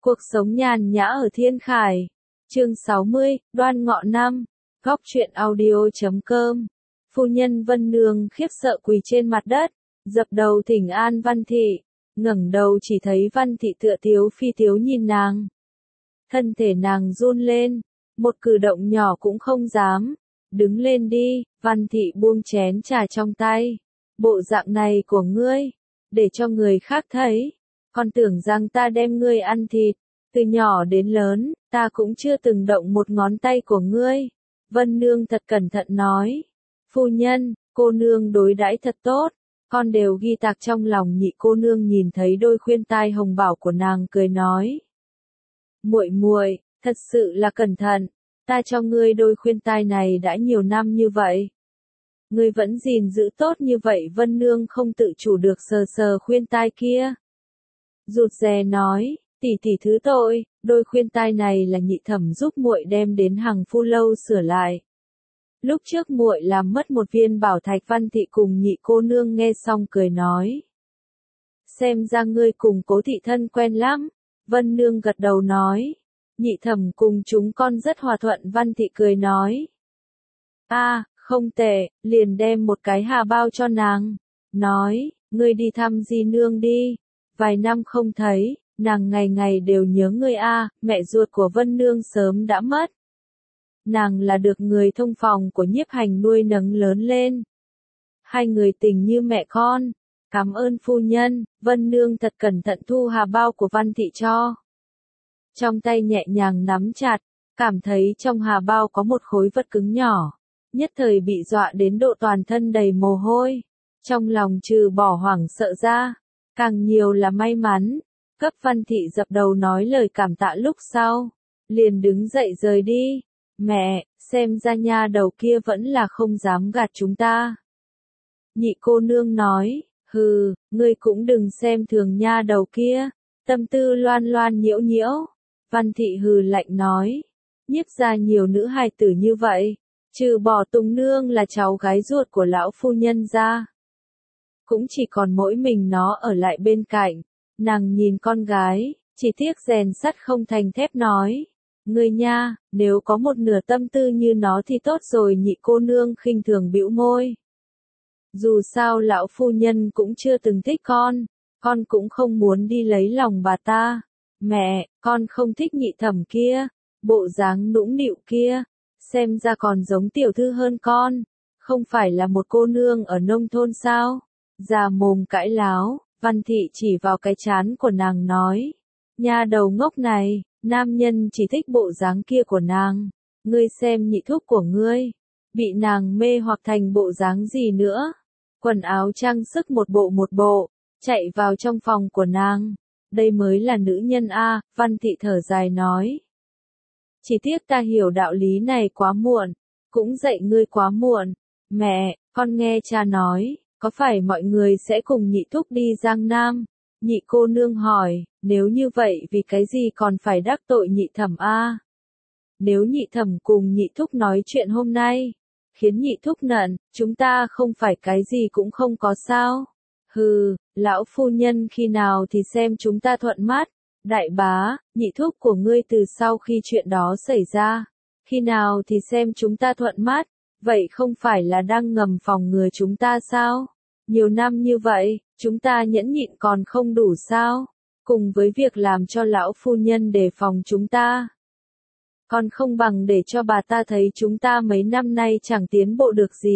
Cuộc sống nhàn nhã ở Thiên Khải. Chương 60, Đoan Ngọ Năm. Góc truyện audio.com. Phu nhân Vân Nương khiếp sợ quỳ trên mặt đất, dập đầu thỉnh an Văn Thị. Ngẩng đầu chỉ thấy Văn Thị tựa tiếu phi tiếu nhìn nàng. Thân thể nàng run lên, một cử động nhỏ cũng không dám. Đứng lên đi, Văn Thị buông chén trà trong tay. Bộ dạng này của ngươi, để cho người khác thấy. Con tưởng rằng ta đem ngươi ăn thịt, từ nhỏ đến lớn, ta cũng chưa từng động một ngón tay của ngươi. Vân Nương thật cẩn thận nói. Phu nhân, cô nương đối đãi thật tốt, con đều ghi tạc trong lòng. Nhị cô nương nhìn thấy đôi khuyên tai hồng bảo của nàng cười nói. Muội muội, thật sự là cẩn thận, ta cho ngươi đôi khuyên tai này đã nhiều năm như vậy. Ngươi vẫn gìn giữ tốt như vậy. Vân Nương không tự chủ được sờ sờ khuyên tai kia. Rụt rè nói, tỷ tỷ thứ tội, đôi khuyên tai này là nhị thẩm giúp muội đem đến Hằng Phu lâu sửa lại. Lúc trước muội làm mất một viên bảo thạch. Văn Thị cùng nhị cô nương nghe xong cười nói. Xem ra ngươi cùng Cố thị thân quen lắm. Vân Nương gật đầu nói. Nhị thẩm cùng chúng con rất hòa thuận. Văn Thị cười nói. Không tệ, liền đem một cái hà bao cho nàng. Nói, ngươi đi thăm di nương đi. Vài năm không thấy, nàng ngày ngày đều nhớ ngươi mẹ ruột của Vân Nương sớm đã mất. Nàng là được người thông phòng của Nhiếp Hành nuôi nấng lớn lên. Hai người tình như mẹ con. Cảm ơn phu nhân. Vân Nương thật cẩn thận thu hà bao của Văn Thị cho. Trong tay nhẹ nhàng nắm chặt, cảm thấy trong hà bao có một khối vật cứng nhỏ. Nhất thời bị dọa đến độ toàn thân đầy mồ hôi. Trong lòng trừ bỏ hoảng sợ ra, càng nhiều là may mắn. Cấp Văn Thị dập đầu nói lời cảm tạ lúc sau, liền đứng dậy rời đi. Mẹ, xem ra nha đầu kia vẫn là không dám gạt chúng ta. Nhị cô nương nói, hừ, ngươi cũng đừng xem thường nha đầu kia, tâm tư loan loan nhiễu nhiễu. Văn Thị hừ lạnh nói, Nhiếp ra nhiều nữ hài tử như vậy, trừ bỏ Tùng nương là cháu gái ruột của lão phu nhân ra, cũng chỉ còn mỗi mình nó ở lại bên cạnh. Nàng nhìn con gái, chỉ tiếc rèn sắt không thành thép nói. Ngươi nha, nếu có một nửa tâm tư như nó thì tốt rồi. Nhị cô nương khinh thường bĩu môi. Dù sao lão phu nhân cũng chưa từng thích con cũng không muốn đi lấy lòng bà ta. Mẹ, con không thích nhị thẩm kia, bộ dáng nũng nịu kia, xem ra còn giống tiểu thư hơn con, không phải là một cô nương ở nông thôn sao? Già mồm cãi láo. Văn Thị chỉ vào cái trán của nàng nói. Nha đầu ngốc này, nam nhân chỉ thích bộ dáng kia của nàng. Ngươi xem nhị thúc của ngươi, bị nàng mê hoặc thành bộ dáng gì nữa. Quần áo trang sức một bộ, chạy vào trong phòng của nàng. Đây mới là nữ nhân Văn Thị thở dài nói. Chỉ tiếc ta hiểu đạo lý này quá muộn, cũng dạy ngươi quá muộn. Mẹ, con nghe cha nói. Có phải mọi người sẽ cùng nhị thúc đi Giang Nam? Nhị cô nương hỏi, nếu như vậy vì cái gì còn phải đắc tội nhị thẩm Nếu nhị thẩm cùng nhị thúc nói chuyện hôm nay, khiến nhị thúc nận, chúng ta không phải cái gì cũng không có sao? Hừ, lão phu nhân khi nào thì xem chúng ta thuận mắt. Đại bá, nhị thúc của ngươi từ sau khi chuyện đó xảy ra, khi nào thì xem chúng ta thuận mắt. Vậy không phải là đang ngầm phòng ngừa chúng ta sao? Nhiều năm như vậy, chúng ta nhẫn nhịn còn không đủ sao? Cùng với việc làm cho lão phu nhân đề phòng chúng ta, còn không bằng để cho bà ta thấy chúng ta mấy năm nay chẳng tiến bộ được gì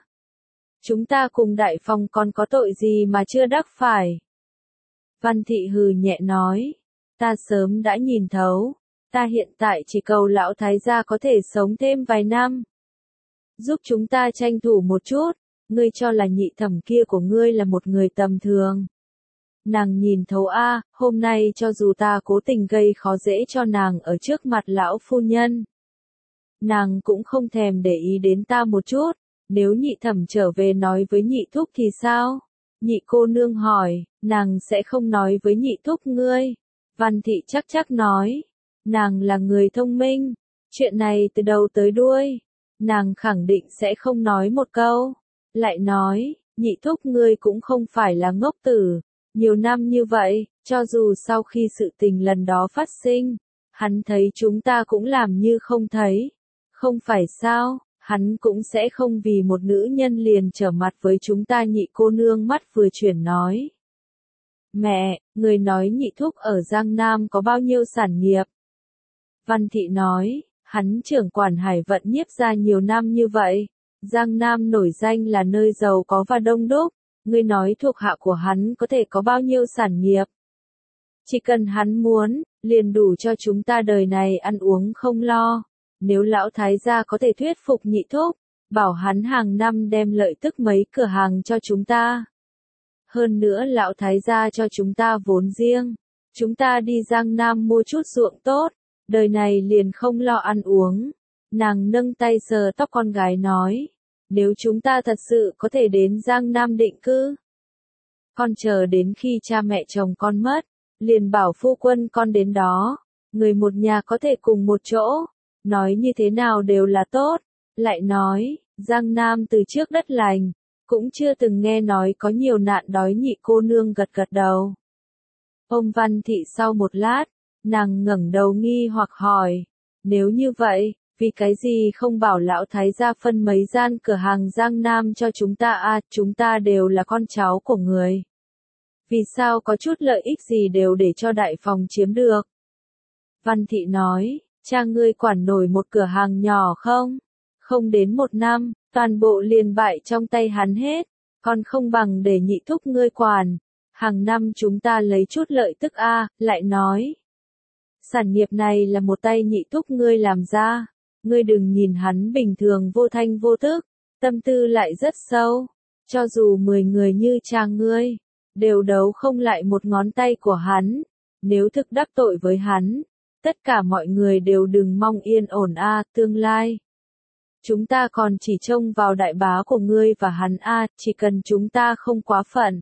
Chúng ta cùng đại phòng còn có tội gì mà chưa đắc phải? Văn Thị hừ nhẹ nói, ta sớm đã nhìn thấu, ta hiện tại chỉ cầu lão thái gia có thể sống thêm vài năm. Giúp chúng ta tranh thủ một chút. Ngươi cho là nhị thẩm kia của ngươi là một người tầm thường. Nàng nhìn thấu hôm nay cho dù ta cố tình gây khó dễ cho nàng ở trước mặt lão phu nhân, nàng cũng không thèm để ý đến ta một chút. Nếu nhị thẩm trở về nói với nhị thúc thì sao? Nhị cô nương hỏi, nàng sẽ không nói với nhị thúc ngươi. Văn Thị chắc nói, nàng là người thông minh, chuyện này từ đầu tới đuôi, nàng khẳng định sẽ không nói một câu. Lại nói, nhị thúc ngươi cũng không phải là ngốc tử, nhiều năm như vậy, Cho dù sau khi sự tình lần đó phát sinh, hắn thấy chúng ta cũng làm như không thấy. Không phải sao, hắn cũng sẽ không vì một nữ nhân liền trở mặt với chúng ta. Nhị cô nương mắt vừa chuyển nói. Mẹ, người nói nhị thúc ở Giang Nam có bao nhiêu sản nghiệp? Văn Thị nói, hắn trưởng quản Hải Vận Nhiếp gia nhiều năm như vậy. Giang Nam nổi danh là nơi giàu có và đông đúc. Ngươi nói thuộc hạ của hắn có thể có bao nhiêu sản nghiệp? Chỉ cần hắn muốn, liền đủ cho chúng ta đời này ăn uống không lo. Nếu lão thái gia có thể thuyết phục nhị thúc, bảo hắn hàng năm đem lợi tức mấy cửa hàng cho chúng ta. Hơn nữa lão thái gia cho chúng ta vốn riêng. Chúng ta đi Giang Nam mua chút ruộng tốt, đời này liền không lo ăn uống. Nàng nâng tay sờ tóc con gái nói, nếu chúng ta thật sự có thể đến Giang Nam định cư, con chờ đến khi cha mẹ chồng con mất, liền bảo phu quân con đến đó, người một nhà có thể cùng một chỗ, nói như thế nào đều là tốt. Lại nói, Giang Nam từ trước đất lành, cũng chưa từng nghe nói có nhiều nạn đói. Nhị cô nương gật gật đầu. Ông Văn Thị sau một lát, nàng ngẩng đầu nghi hoặc hỏi, nếu như vậy, vì cái gì không bảo lão thái gia phân mấy gian cửa hàng Giang Nam cho chúng ta à, chúng ta đều là con cháu của người. Vì sao có chút lợi ích gì đều để cho đại phòng chiếm được? Văn Thị nói, cha ngươi quản nổi một cửa hàng nhỏ không? Không đến một năm, toàn bộ liền bại trong tay hắn hết, còn không bằng để nhị thúc ngươi quản. Hàng năm chúng ta lấy chút lợi tức a, lại nói. Sản nghiệp này là một tay nhị thúc ngươi làm ra, ngươi đừng nhìn hắn bình thường vô thanh vô tức, tâm tư lại rất sâu, cho dù 10 người như cha ngươi, đều đấu không lại một ngón tay của hắn, nếu thực đắc tội với hắn, tất cả mọi người đều đừng mong yên ổn a, tương lai. Chúng ta còn chỉ trông vào đại bá của ngươi và hắn a, chỉ cần chúng ta không quá phận.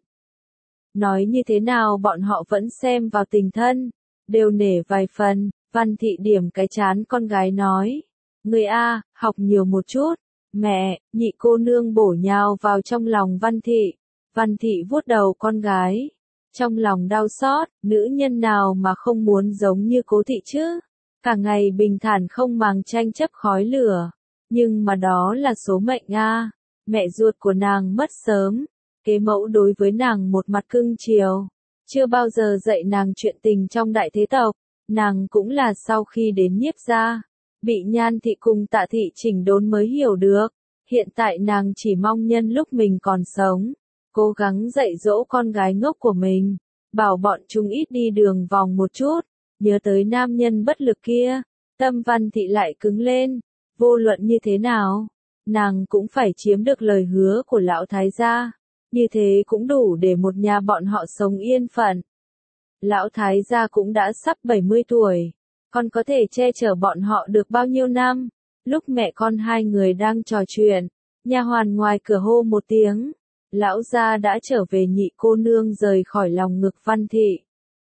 Nói như thế nào bọn họ vẫn xem vào tình thân, đều nể vài phần. Văn Thị điểm cái chán con gái nói, người a, học nhiều một chút. Mẹ, nhị cô nương bổ nhào vào trong lòng Văn Thị. Văn Thị vuốt đầu con gái, trong lòng đau xót, nữ nhân nào mà không muốn giống như Cố Thị chứ? Cả ngày bình thản không màng tranh chấp khói lửa, nhưng mà đó là số mệnh a. Mẹ ruột của nàng mất sớm, kế mẫu đối với nàng một mặt cưng chiều, chưa bao giờ dạy nàng chuyện tình trong đại thế tộc. Nàng cũng là sau khi đến Nhiếp gia, bị Nhan Thị cùng Tạ Thị chỉnh đốn mới hiểu được. Hiện tại nàng chỉ mong nhân lúc mình còn sống, cố gắng dạy dỗ con gái ngốc của mình, bảo bọn chúng ít đi đường vòng một chút. Nhớ tới nam nhân bất lực kia, tâm Văn Thị lại cứng lên. Vô luận như thế nào, nàng cũng phải chiếm được lời hứa của lão thái gia, như thế cũng đủ để một nhà bọn họ sống yên phận. Lão thái gia cũng đã sắp 70 tuổi, còn có thể che chở bọn họ được bao nhiêu năm? Lúc mẹ con hai người đang trò chuyện, nha hoàn ngoài cửa hô một tiếng, lão gia đã trở về. Nhị cô nương rời khỏi lòng ngực Văn Thị.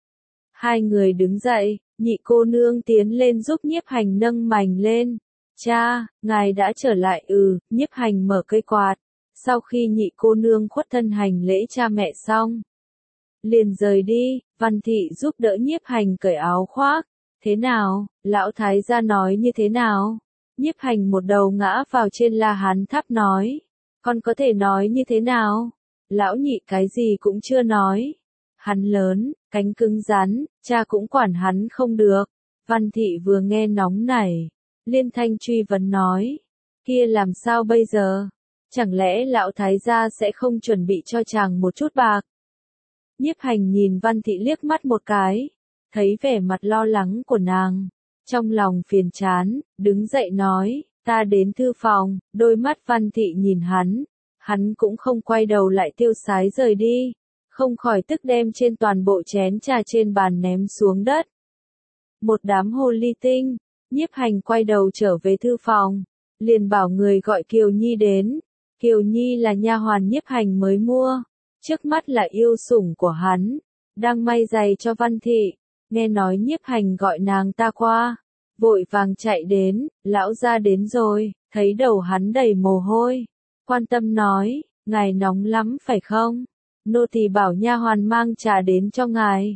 Hai người đứng dậy, nhị cô nương tiến lên giúp Nhiếp Hành nâng mành lên. Cha, ngài đã trở lại. Nhiếp Hành mở cây quạt, sau khi nhị cô nương khuất thân hành lễ cha mẹ xong, liền rời đi. Văn Thị giúp đỡ Nhiếp Hành cởi áo khoác. Thế nào, lão thái gia nói như thế nào? Nhiếp Hành một đầu ngã vào trên La Hán Tháp nói, con có thể nói như thế nào? Lão nhị cái gì cũng chưa nói. Hắn lớn, cánh cứng rắn, cha cũng quản hắn không được. Văn Thị vừa nghe nóng nảy, liên thanh truy vấn nói, kia làm sao bây giờ? Chẳng lẽ lão thái gia sẽ không chuẩn bị cho chàng một chút bạc? Nhiếp Hành nhìn Văn Thị liếc mắt một cái, thấy vẻ mặt lo lắng của nàng, trong lòng phiền chán, đứng dậy nói, ta đến thư phòng. Đôi mắt Văn Thị nhìn hắn cũng không quay đầu lại tiêu sái rời đi, không khỏi tức đem trên toàn bộ chén trà trên bàn ném xuống đất. Một đám hồ ly tinh. Nhiếp Hành quay đầu trở về thư phòng, liền bảo người gọi Kiều Nhi đến. Kiều Nhi là nha hoàn Nhiếp Hành mới mua, trước mắt là yêu sủng của hắn, đang may giày cho Văn Thị. Nghe nói Nhiếp Hành gọi nàng ta qua, vội vàng chạy đến, lão gia đến rồi, thấy đầu hắn đầy mồ hôi, quan tâm nói, ngài nóng lắm phải không? Nô tỳ bảo nha hoàn mang trà đến cho ngài.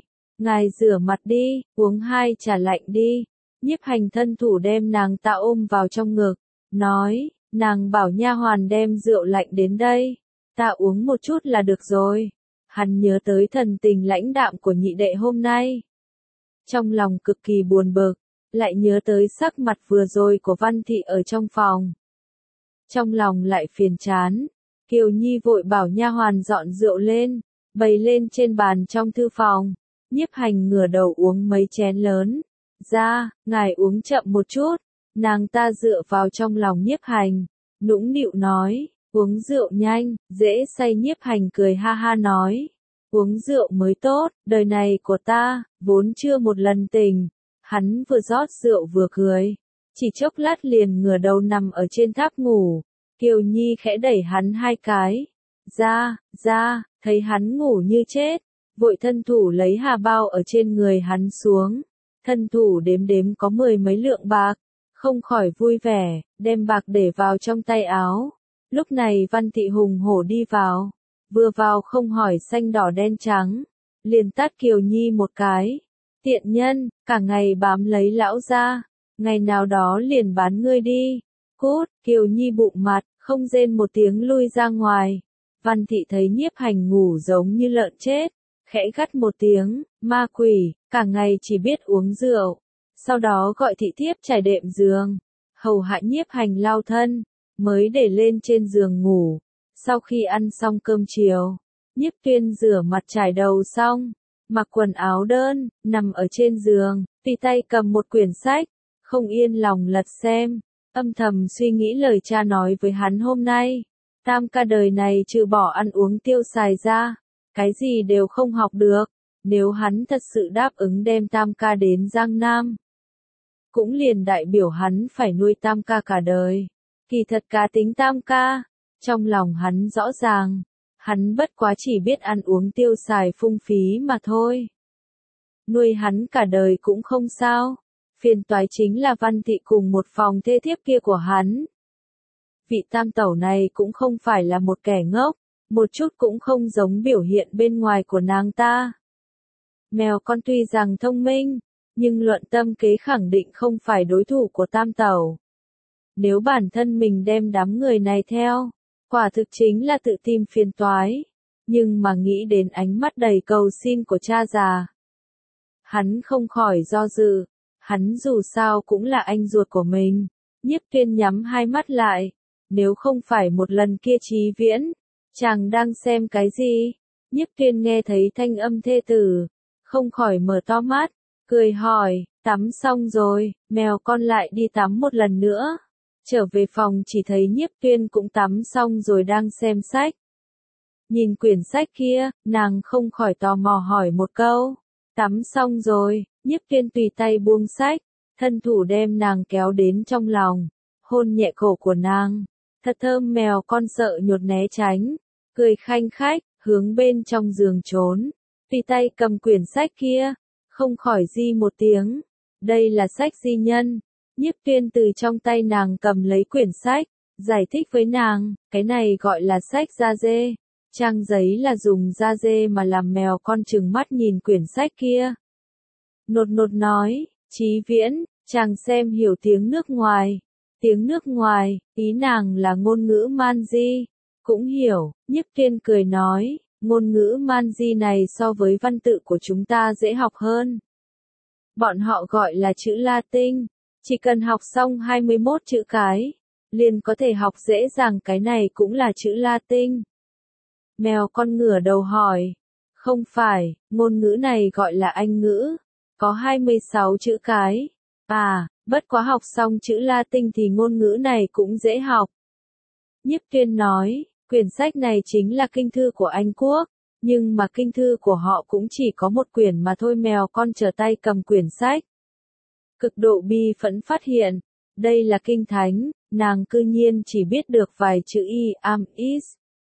ngài rửa mặt đi, uống 2 trà lạnh đi. Nhiếp Hành thân thủ đem nàng ta ôm vào trong ngực, nói, nàng bảo nha hoàn đem rượu lạnh đến đây, ta uống một chút là được rồi. Hắn nhớ tới thần tình lãnh đạm của nhị đệ hôm nay. Trong lòng cực kỳ buồn bực, lại nhớ tới sắc mặt vừa rồi của Văn Thị ở trong phòng. Trong lòng lại phiền chán, Kiều Nhi vội bảo nha hoàn dọn rượu lên, bày lên trên bàn trong thư phòng. Nhiếp Hành ngửa đầu uống mấy chén lớn. Ra, ngài uống chậm một chút. Nàng ta dựa vào trong lòng Nhiếp Hành, nũng nịu nói, uống rượu nhanh, dễ say. Nhiếp Hành cười ha ha nói, uống rượu mới tốt, đời này của ta, vốn chưa một lần tình. Hắn vừa rót rượu vừa cười, chỉ chốc lát liền ngửa đầu nằm ở trên tháp ngủ. Kiều Nhi khẽ đẩy hắn 2 cái. Ra, thấy hắn ngủ như chết, vội thân thủ lấy hà bao ở trên người hắn xuống. Thân thủ đếm đếm có 10 mấy lượng bạc, không khỏi vui vẻ, đem bạc để vào trong tay áo. Lúc này Văn Thị hùng hổ đi vào, vừa vào không hỏi xanh đỏ đen trắng, liền tát Kiều Nhi một cái. Tiện nhân, cả ngày bám lấy lão gia, ngày nào đó liền bán ngươi đi. Cút. Kiều Nhi bụng mặt, không rên một tiếng lui ra ngoài. Văn Thị thấy Nhiếp Hành ngủ giống như lợn chết, khẽ gắt một tiếng, ma quỷ, cả ngày chỉ biết uống rượu. Sau đó gọi thị thiếp trải đệm giường, hầu hạ Nhiếp Hành lau thân, mới để lên trên giường ngủ. Sau khi ăn xong cơm chiều, Nhiếp Tuyên rửa mặt trải đầu xong, mặc quần áo đơn, nằm ở trên giường, tùy tay cầm một quyển sách, không yên lòng lật xem, âm thầm suy nghĩ lời cha nói với hắn hôm nay. Tam ca đời này trừ bỏ ăn uống tiêu xài ra, cái gì đều không học được. Nếu hắn thật sự đáp ứng đem Tam ca đến Giang Nam, cũng liền đại biểu hắn phải nuôi Tam ca cả đời. Kỳ thật cá tính Tam ca, trong lòng hắn rõ ràng, hắn bất quá chỉ biết ăn uống tiêu xài phung phí mà thôi. Nuôi hắn cả đời cũng không sao, phiền toái chính là Văn Thị cùng một phòng thê thiếp kia của hắn. Vị tam tẩu này cũng không phải là một kẻ ngốc, một chút cũng không giống biểu hiện bên ngoài của nàng ta. Mèo con tuy rằng thông minh, nhưng luận tâm kế khẳng định không phải đối thủ của tam tẩu. Nếu bản thân mình đem đám người này theo, quả thực chính là tự tìm phiền toái. Nhưng mà nghĩ đến ánh mắt đầy cầu xin của cha già, hắn không khỏi do dự. Hắn dù sao cũng là anh ruột của mình. Nhiếp Tuyên nhắm 2 mắt lại. Nếu không phải một lần kia Chí Viễn, chàng đang xem cái gì? Nhiếp Tuyên nghe thấy thanh âm thê tử, không khỏi mở to mắt, cười hỏi, tắm xong rồi, mèo con lại đi tắm một lần nữa. Trở về phòng chỉ thấy Nhiếp Tuyên cũng tắm xong rồi đang xem sách. Nhìn quyển sách kia, nàng không khỏi tò mò hỏi một câu. Tắm xong rồi, Nhiếp Tuyên tùy tay buông sách, thân thủ đem nàng kéo đến trong lòng, hôn nhẹ cổ của nàng. Thật thơm. Mèo con sợ nhột né tránh, cười khanh khách, hướng bên trong giường trốn. Tùy tay cầm quyển sách kia, không khỏi di một tiếng. Đây là sách di nhân. Nhiếp Tuyên từ trong tay nàng cầm lấy quyển sách, giải thích với nàng, cái này gọi là sách da dê. Trang giấy là dùng da dê mà làm. Mèo con trừng mắt nhìn quyển sách kia. Nột nột nói, Chí Viễn, chàng xem hiểu tiếng nước ngoài. Tiếng nước ngoài, ý nàng là ngôn ngữ Manji. Cũng hiểu. Nhiếp Tuyên cười nói, ngôn ngữ Manji này so với văn tự của chúng ta dễ học hơn. Bọn họ gọi là chữ Latin. Chỉ cần học xong 21 chữ cái, liền có thể học dễ dàng. Cái này cũng là chữ Latin. Mèo con ngửa đầu hỏi, không phải, ngôn ngữ này gọi là Anh ngữ, có 26 chữ cái. À, bất quá học xong chữ Latin thì ngôn ngữ này cũng dễ học. Nhiếp Tuyên nói, quyển sách này chính là kinh thư của Anh Quốc, nhưng mà kinh thư của họ cũng chỉ có một quyển mà thôi. Mèo con trở tay cầm quyển sách, cực độ bi phẫn phát hiện, đây là kinh thánh, nàng cư nhiên chỉ biết được vài chữ y, am, is.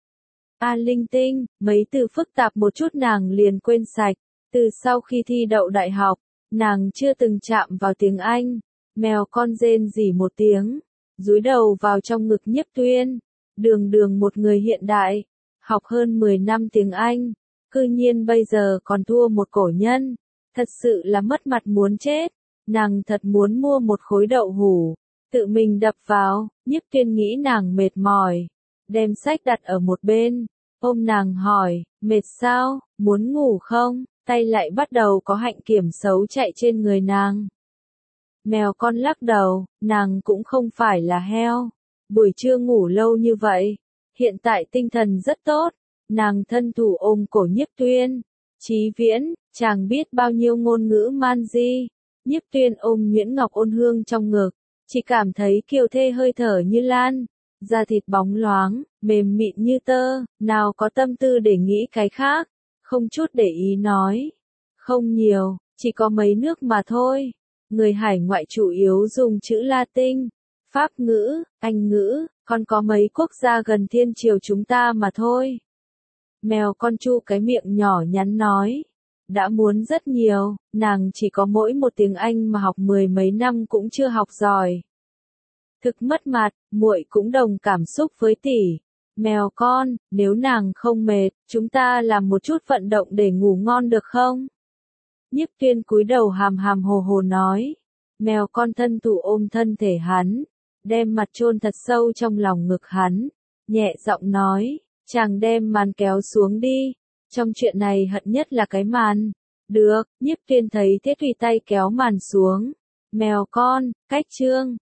A linh tinh, mấy từ phức tạp một chút nàng liền quên sạch. Từ sau khi thi đậu đại học, nàng chưa từng chạm vào tiếng Anh. Mèo con rên rỉ một tiếng, dúi đầu vào trong ngực Nhiếp Tuyên. Đường đường một người hiện đại, học hơn 10 năm tiếng Anh, cư nhiên bây giờ còn thua một cổ nhân. Thật sự là mất mặt muốn chết. Nàng thật muốn mua một khối đậu hũ, tự mình đập vào. Nhiếp Tuyên nghĩ nàng mệt mỏi, đem sách đặt ở một bên, ôm nàng hỏi, mệt sao, muốn ngủ không? Tay lại bắt đầu có hạnh kiểm xấu chạy trên người nàng. Mèo con lắc đầu, nàng cũng không phải là heo. Buổi trưa ngủ lâu như vậy, hiện tại tinh thần rất tốt. Nàng thân thủ ôm cổ Nhiếp Tuyên. Chí Viễn, chàng biết bao nhiêu ngôn ngữ man di. Nhiếp Tuyên ôm Nguyễn Ngọc Ôn Hương trong ngực, chỉ cảm thấy kiều thê hơi thở như lan, da thịt bóng loáng, mềm mịn như tơ, nào có tâm tư để nghĩ cái khác, không chút để ý nói. Không nhiều, chỉ có mấy nước mà thôi. Người hải ngoại chủ yếu dùng chữ Latin, Pháp ngữ, Anh ngữ, còn có mấy quốc gia gần thiên triều chúng ta mà thôi. Mèo con chu cái miệng nhỏ nhắn nói. Đã muốn rất nhiều, nàng chỉ có mỗi một tiếng Anh mà học 10 mấy năm cũng chưa học giỏi. Thực mất mặt, muội cũng đồng cảm xúc với tỷ. Mèo con, nếu nàng không mệt, chúng ta làm một chút vận động để ngủ ngon được không? Nhiếp Tuyên cúi đầu hàm hàm hồ hồ nói. Mèo con thân thủ ôm thân thể hắn, đem mặt chôn thật sâu trong lòng ngực hắn, nhẹ giọng nói, chàng đem màn kéo xuống đi. Trong chuyện này hận nhất là cái màn. Được, Nhiếp Tuyên thấy thế tùy tay kéo màn xuống. Mèo con, cách chương.